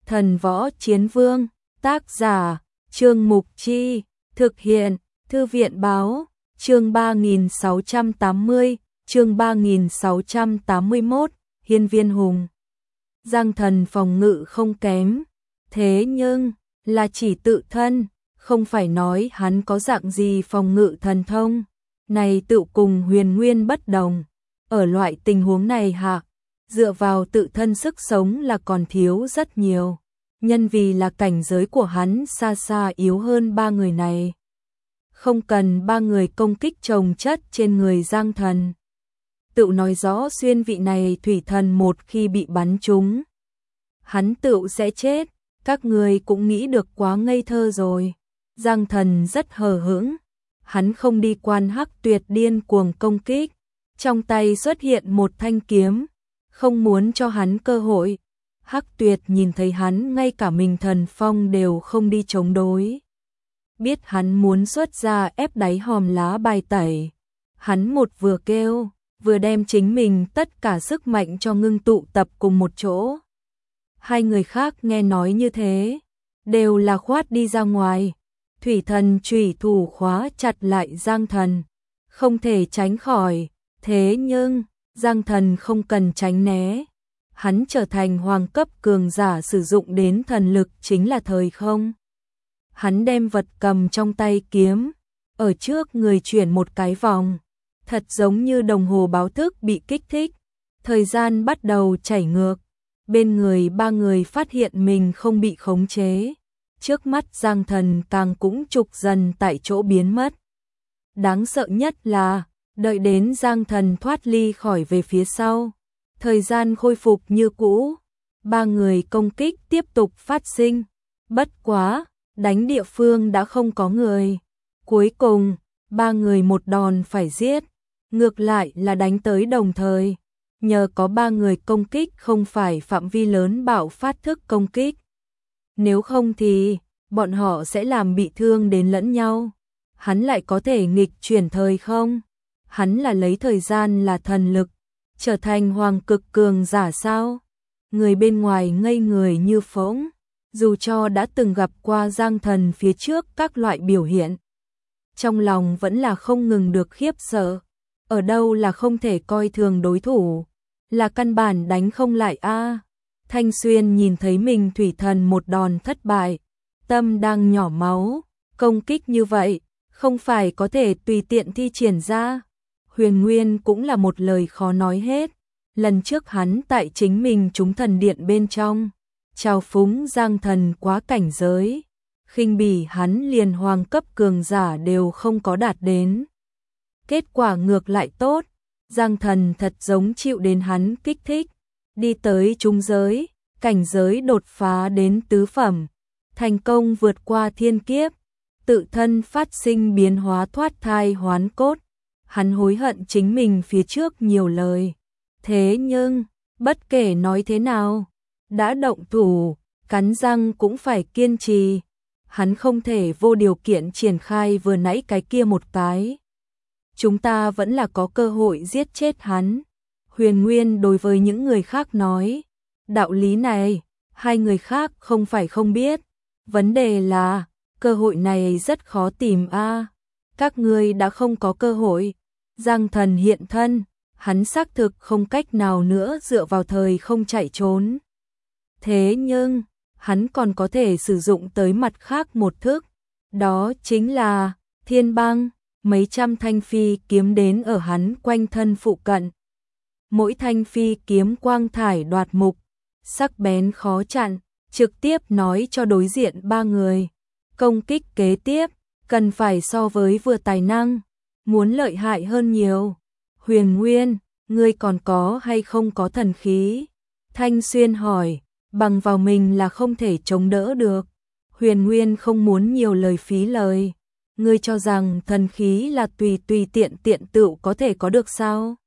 Thần Võ Chiến Vương, tác giả, Trương Mục Chi, thực hiện, Thư viện Báo, chương 3680, chương 3681, Hiên Viên Hùng. Giang Thần phòng ngự không kém, thế nhưng, là chỉ tự thân, không phải nói hắn có dạng gì phòng ngự thần thông. Này tự cùng Huyền Nguyên bất đồng, ở loại tình huống này hạ, dựa vào tự thân sức sống là còn thiếu rất nhiều, nhân vì là cảnh giới của hắn xa xa yếu hơn ba người này. Không cần ba người công kích chồng chất trên người Giang Thần. Tự nói rõ xuyên vị này thủy thần một khi bị bắn trúng, hắn tự sẽ chết, các người cũng nghĩ được quá ngây thơ rồi. Giang Thần rất hờ hững, hắn không đi quan Hắc Tuyệt điên cuồng công kích, trong tay xuất hiện một thanh kiếm, không muốn cho hắn cơ hội. Hắc Tuyệt nhìn thấy hắn ngay cả mình thần phong đều không đi chống đối. Biết hắn muốn xuất ra ép đáy hòm lá bài tẩy. Hắn một vừa kêu, vừa đem chính mình tất cả sức mạnh cho ngưng tụ tập cùng một chỗ. Hai người khác nghe nói như thế, đều là khoát đi ra ngoài. Thủy thần chủy thủ khóa chặt lại Giang Thần, không thể tránh khỏi, thế nhưng, Giang Thần không cần tránh né. Hắn trở thành hoàng cấp cường giả sử dụng đến thần lực chính là thời không. Hắn đem vật cầm trong tay kiếm, ở trước người chuyển một cái vòng, thật giống như đồng hồ báo thức bị kích thích, thời gian bắt đầu chảy ngược. Bên người ba người phát hiện mình không bị khống chế. Trước mắt Giang Thần càng cũng trục dần tại chỗ biến mất. Đáng sợ nhất là, đợi đến Giang Thần thoát ly khỏi về phía sau, thời gian khôi phục như cũ, ba người công kích tiếp tục phát sinh. Bất quá, đánh địa phương đã không có người. Cuối cùng, ba người một đòn phải giết, ngược lại là đánh tới đồng thời. Nhờ có ba người công kích không phải phạm vi lớn bạo phát thức công kích. Nếu không thì, bọn họ sẽ làm bị thương đến lẫn nhau. Hắn lại có thể nghịch chuyển thời không? Hắn là lấy thời gian là thần lực, trở thành hoàng cực cường giả sao? Người bên ngoài ngây người như phỗng, dù cho đã từng gặp qua Giang Thần phía trước các loại biểu hiện. Trong lòng vẫn là không ngừng được khiếp sợ. Ở đâu là không thể coi thường đối thủ, là căn bản đánh không lại a. Thanh Xuyên nhìn thấy mình thủy thần một đòn thất bại, tâm đang nhỏ máu, công kích như vậy, không phải có thể tùy tiện thi triển ra. Huyền Nguyên cũng là một lời khó nói hết, lần trước hắn tại chính mình trúng thần điện bên trong, trào phúng Giang Thần quá cảnh giới, khinh bỉ hắn liền hoàng cấp cường giả đều không có đạt đến. Kết quả ngược lại tốt, Giang Thần thật giống chịu đến hắn kích thích, đi tới trung giới, cảnh giới đột phá đến tứ phẩm, thành công vượt qua thiên kiếp, tự thân phát sinh biến hóa thoát thai hoán cốt. Hắn hối hận chính mình phía trước nhiều lời. Thế nhưng, bất kể nói thế nào, đã động thủ, cắn răng cũng phải kiên trì. Hắn không thể vô điều kiện triển khai vừa nãy cái kia một cái. Chúng ta vẫn là có cơ hội giết chết hắn. Huyền Nguyên đối với những người khác nói. Đạo lý này, hai người khác không phải không biết. Vấn đề là, cơ hội này rất khó tìm a. Các ngươi đã không có cơ hội. Giang Thần hiện thân, hắn xác thực không cách nào nữa dựa vào thời không chạy trốn. Thế nhưng, hắn còn có thể sử dụng tới mặt khác một thức. Đó chính là thiên băng, mấy trăm thanh phi kiếm đến ở hắn quanh thân phụ cận. Mỗi thanh phi kiếm quang thải đoạt mục, sắc bén khó chặn, trực tiếp nói cho đối diện ba người. Công kích kế tiếp, cần phải so với vừa tài năng, muốn lợi hại hơn nhiều. Huyền Nguyên, ngươi còn có hay không có thần khí? Thanh Xuyên hỏi, bằng vào mình là không thể chống đỡ được. Huyền Nguyên không muốn nhiều lời phí lời. Ngươi cho rằng thần khí là tùy tiện tựu có thể có được sao?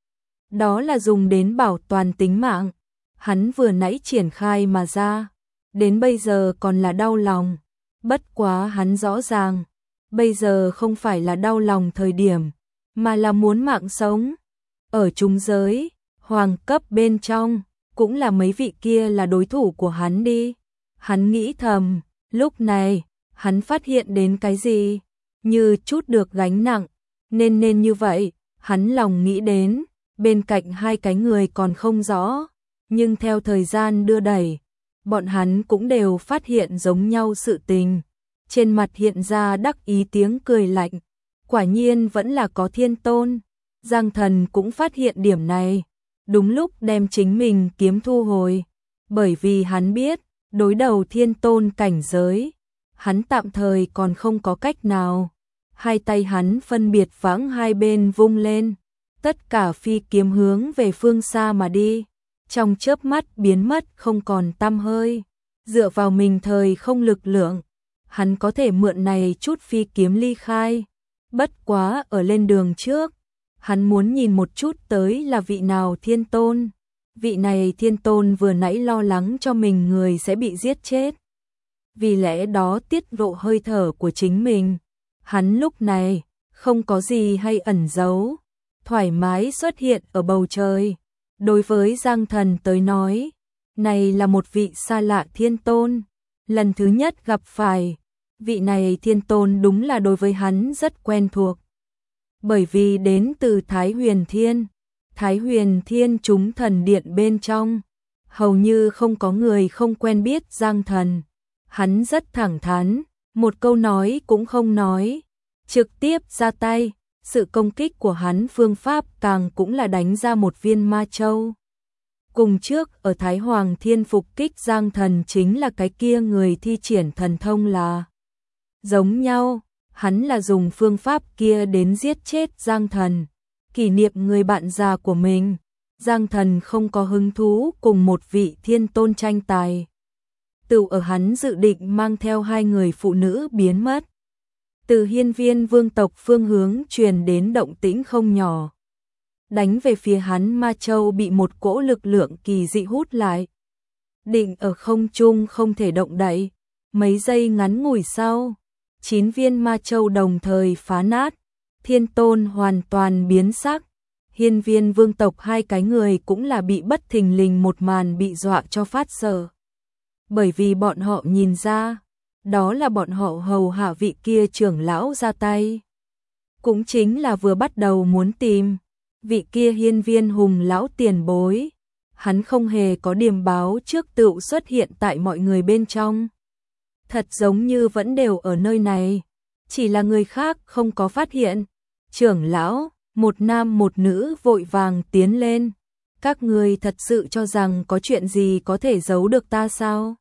Đó là dùng đến bảo toàn tính mạng. Hắn vừa nãy triển khai mà ra, đến bây giờ còn là đau lòng. Bất quá hắn rõ ràng, bây giờ không phải là đau lòng thời điểm, mà là muốn mạng sống. Ở trung giới, hoàng cấp bên trong, cũng là mấy vị kia là đối thủ của hắn đi. Hắn nghĩ thầm, lúc này, hắn phát hiện đến cái gì? Như chút được gánh nặng, nên như vậy, hắn lòng nghĩ đến, bên cạnh hai cái người còn không rõ, nhưng theo thời gian đưa đẩy, bọn hắn cũng đều phát hiện giống nhau sự tình. Trên mặt hiện ra đắc ý tiếng cười lạnh, quả nhiên vẫn là có Thiên Tôn. Giang Thần cũng phát hiện điểm này, đúng lúc đem chính mình kiếm thu hồi, bởi vì hắn biết, đối đầu Thiên Tôn cảnh giới, hắn tạm thời còn không có cách nào. Hai tay hắn phân biệt vãng hai bên vung lên, tất cả phi kiếm hướng về phương xa mà đi, trong chớp mắt biến mất không còn tăm hơi. Dựa vào mình thời không lực lượng, hắn có thể mượn này chút phi kiếm ly khai. Bất quá ở lên đường trước, hắn muốn nhìn một chút tới là vị nào Thiên Tôn. Vị này Thiên Tôn vừa nãy lo lắng cho mình người sẽ bị giết chết, vì lẽ đó tiết lộ hơi thở của chính mình. Hắn lúc này không có gì hay ẩn giấu, thoải mái xuất hiện ở bầu trời. Đối với Giang Thần tới nói, này là một vị xa lạ Thiên Tôn, lần thứ nhất gặp phải. Vị này Thiên Tôn đúng là đối với hắn rất quen thuộc, bởi vì đến từ Thái Huyền Thiên. Thái Huyền Thiên chúng thần điện bên trong, hầu như không có người không quen biết Giang Thần. Hắn rất thẳng thắn, một câu nói cũng không nói, trực tiếp ra tay. Sự công kích của hắn phương pháp càng cũng là đánh ra một viên ma châu. Cùng trước ở Thái Hoàng Thiên phục kích Giang Thần chính là cái kia người thi triển thần thông là giống nhau, hắn là dùng phương pháp kia đến giết chết Giang Thần, kỷ niệm người bạn già của mình. Giang Thần không có hứng thú cùng một vị Thiên Tôn tranh tài. Tự ở hắn dự định mang theo hai người phụ nữ biến mất. Từ Hiên Viên vương tộc phương hướng truyền đến động tĩnh không nhỏ. Đánh về phía hắn ma châu bị một cỗ lực lượng kỳ dị hút lại. Định ở không trung không thể động đậy. Mấy giây ngắn ngủi sau, 9 viên ma châu đồng thời phá nát. Thiên Tôn hoàn toàn biến sắc. Hiên Viên vương tộc hai cái người cũng là bị bất thình lình một màn bị dọa cho phát sợ. Bởi vì bọn họ nhìn ra, đó là bọn họ hầu hạ vị kia trưởng lão ra tay. Cũng chính là vừa bắt đầu muốn tìm vị kia Hiên Viên Hùng lão tiền bối. Hắn không hề có điềm báo trước tựu xuất hiện tại mọi người bên trong. Thật giống như vẫn đều ở nơi này, chỉ là người khác không có phát hiện. Trưởng lão, một nam một nữ vội vàng tiến lên. Các người thật sự cho rằng có chuyện gì có thể giấu được ta sao?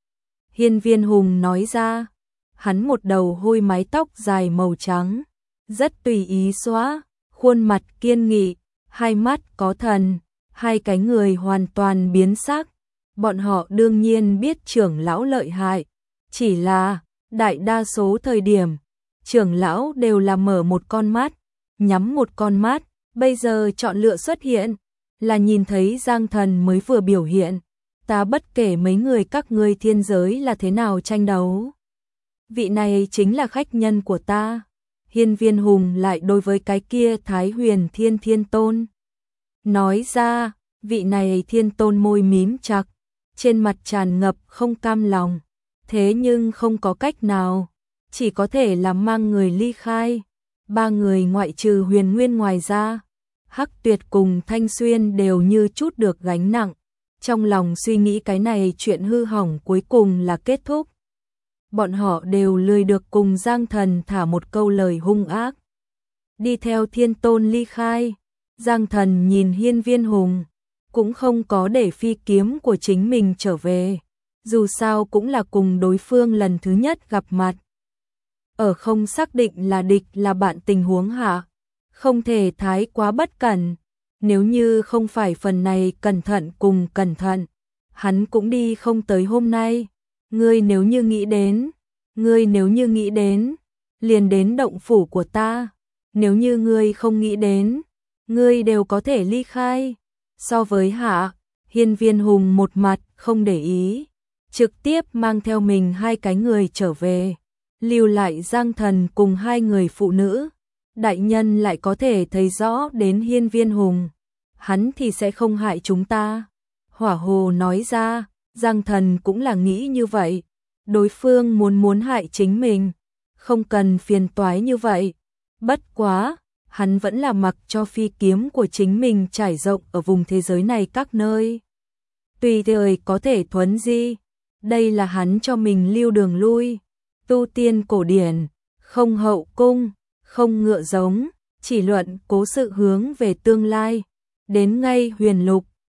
Hiên Viên Hùng nói ra, hắn một đầu hôi mái tóc dài màu trắng, rất tùy ý xóa, khuôn mặt kiên nghị, hai mắt có thần, hai cái người hoàn toàn biến sắc. Bọn họ đương nhiên biết trưởng lão lợi hại, chỉ là đại đa số thời điểm, trưởng lão đều là mở một con mắt, nhắm một con mắt. Bây giờ chọn lựa xuất hiện, là nhìn thấy Giang Thần mới vừa biểu hiện. Ta bất kể mấy người các ngươi thiên giới là thế nào tranh đấu, vị này chính là khách nhân của ta. Hiên Viên Hùng lại đối với cái kia Thái Huyền Thiên Thiên Tôn nói ra. Vị này Thiên Tôn môi mím chặt, trên mặt tràn ngập không cam lòng, thế nhưng không có cách nào, chỉ có thể là mang người ly khai. Ba người ngoại trừ Huyền Nguyên ngoài ra, Hắc Tuyệt cùng Thanh Xuyên đều như chút được gánh nặng. Trong lòng suy nghĩ cái này chuyện hư hỏng cuối cùng là kết thúc. Bọn họ đều lười được cùng Giang Thần thả một câu lời hung ác. Đi theo Thiên Tôn ly khai, Giang Thần nhìn Hiên Viên Hùng, cũng không có để phi kiếm của chính mình trở về. Dù sao cũng là cùng đối phương lần thứ nhất gặp mặt. Ở không xác định là địch là bạn tình huống hạ, không thể thái quá bất cẩn. Nếu như không phải phần này cẩn thận cùng cẩn thận, hắn cũng đi không tới hôm nay. Ngươi nếu như nghĩ đến, liền đến động phủ của ta. Nếu như ngươi không nghĩ đến, ngươi đều có thể ly khai. So với hạ, Hiên Viên Hùng một mặt không để ý, trực tiếp mang theo mình hai cái người trở về, lưu lại Giang Thần cùng hai người phụ nữ. Đại nhân lại có thể thấy rõ đến Hiên Viên Hùng, hắn thì sẽ không hại chúng ta. Hỏa Hồ nói ra, Giang Thần cũng là nghĩ như vậy, đối phương muốn hại chính mình, không cần phiền toái như vậy. Bất quá, hắn vẫn là mặc cho phi kiếm của chính mình trải rộng ở vùng thế giới này các nơi. Tùy thời có thể thuấn di, đây là hắn cho mình lưu đường lui. Tu tiên cổ điển, không hậu cung, không ngựa giống, chỉ luận cố sự hướng về tương lai. Đến ngay huyền lục,